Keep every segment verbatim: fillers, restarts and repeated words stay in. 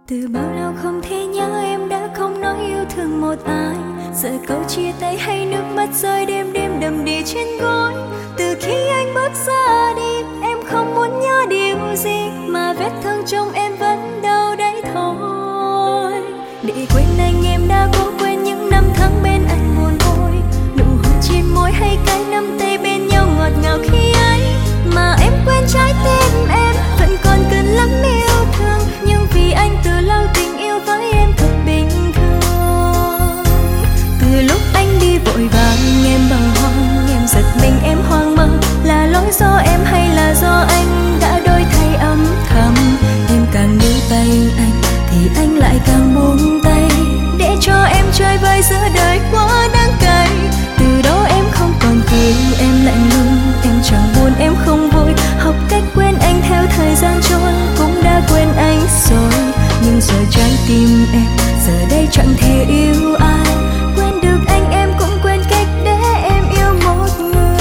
Từ bao lâu không thể nhớ em đã không nói yêu thương một ai. Sợ câu chia tay hay nước mắt rơi đêm đêm đầm đìa trên gối. Từ khi anh bước ra đi, em không muốn nhớ điều gì, mà vết thương trong em vẫn đau đấy thôi. Để quên anh em đã cố quên những năm tháng bên anh buồn vui. Nụ hôn trên môi hay cái nắm tay bên nhau ngọt ngào khi ấy. Mà em quên trái tim em vẫn còn cần lắm yêu thương. Nhưng vì anh từ lâu tình yêu với em thật bình thường. Từ lúc anh đi vội vàng em bàng hoàng, em giật mình em hoang mang. Là lỗi do em hay là do anh đã đổi thay âm thầm. Em càng níu tay anh thì anh lại càng buông tay, để cho em chơi vơi giữa đời quá đáng cay. Từ đó em không còn cười, em lạnh lùng, em chẳng buồn em không vui. Học cách quên anh theo thời gian trôi, cũng đã quên anh rồi. Nhưng rồi trái tim em giờ đây chẳng thể yêu ai. Quên được anh em cũng quên cách để em yêu một người.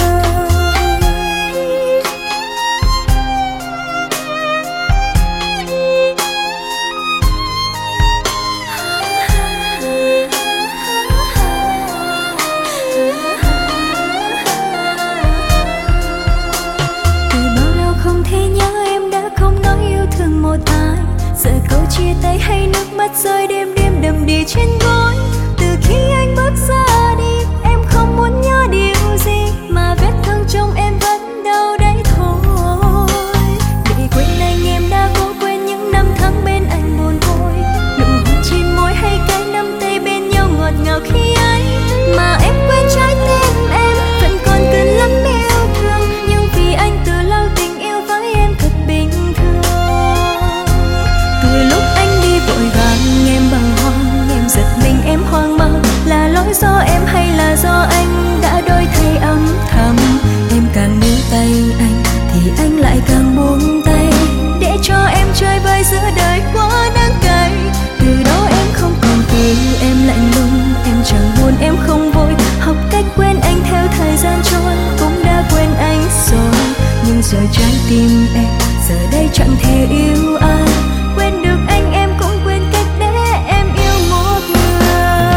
Từ bao lâu không thể nhớ em đã không nói yêu thương một ai. Sợ câu chia tay hay nước mắt rơi đêm đêm đầm đìa trên gối. Từ khi anh bước ra đi, em không muốn nhớ điều gì, mà vết thương trong em vẫn đau đấy thôi. Để quên anh em đã cố quên những năm tháng bên anh buồn vui. Nụ hôn trên môi hay cái nắm tay bên nhau ngọt ngào khi ấy. Mà em quên trái tim em vẫn còn cần lắm yêu thương. Nhưng vì anh từ lâu tình yêu với em thật bình thường. Từ lúc anh đi vội vàng em bàng hoàng, em giật mình em hoang mang. Là lỗi do em hay là do anh đã đổi thay âm thầm. Em càng níu tay anh thì anh lại càng buông tay, để cho em chơi vơi giữa đời quá đáng cay. Từ đó em không còn cười, em lạnh lùng, em chẳng buồn em không vui. Học cách quên anh theo thời gian trôi, cũng đã quên anh rồi. Nhưng rồi trái tim em giờ đây chẳng thể yêu ai. Quên được anh em cũng quên cách để em yêu một người.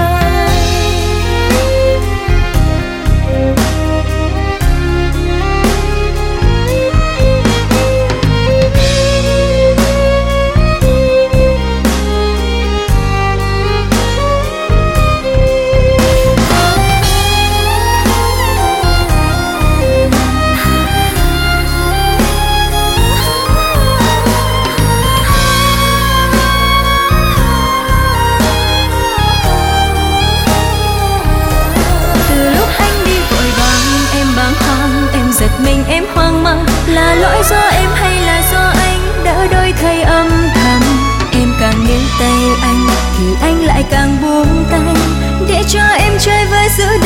Mình em hoang mang, là lỗi do em hay là do anh đã đổi thay âm thầm. Em càng níu tay anh thì anh lại càng buông tay, để cho em chơi với giữa